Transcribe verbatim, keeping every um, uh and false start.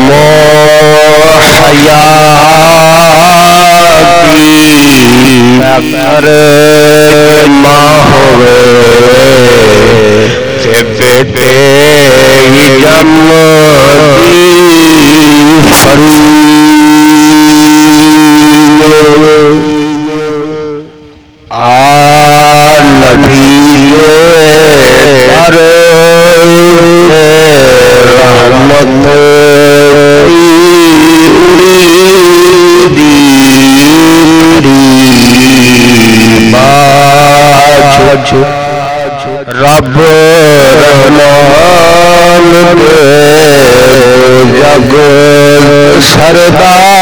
کر ماں ہوئے تے بیٹے جم دی رب رحمان دے جگ سردار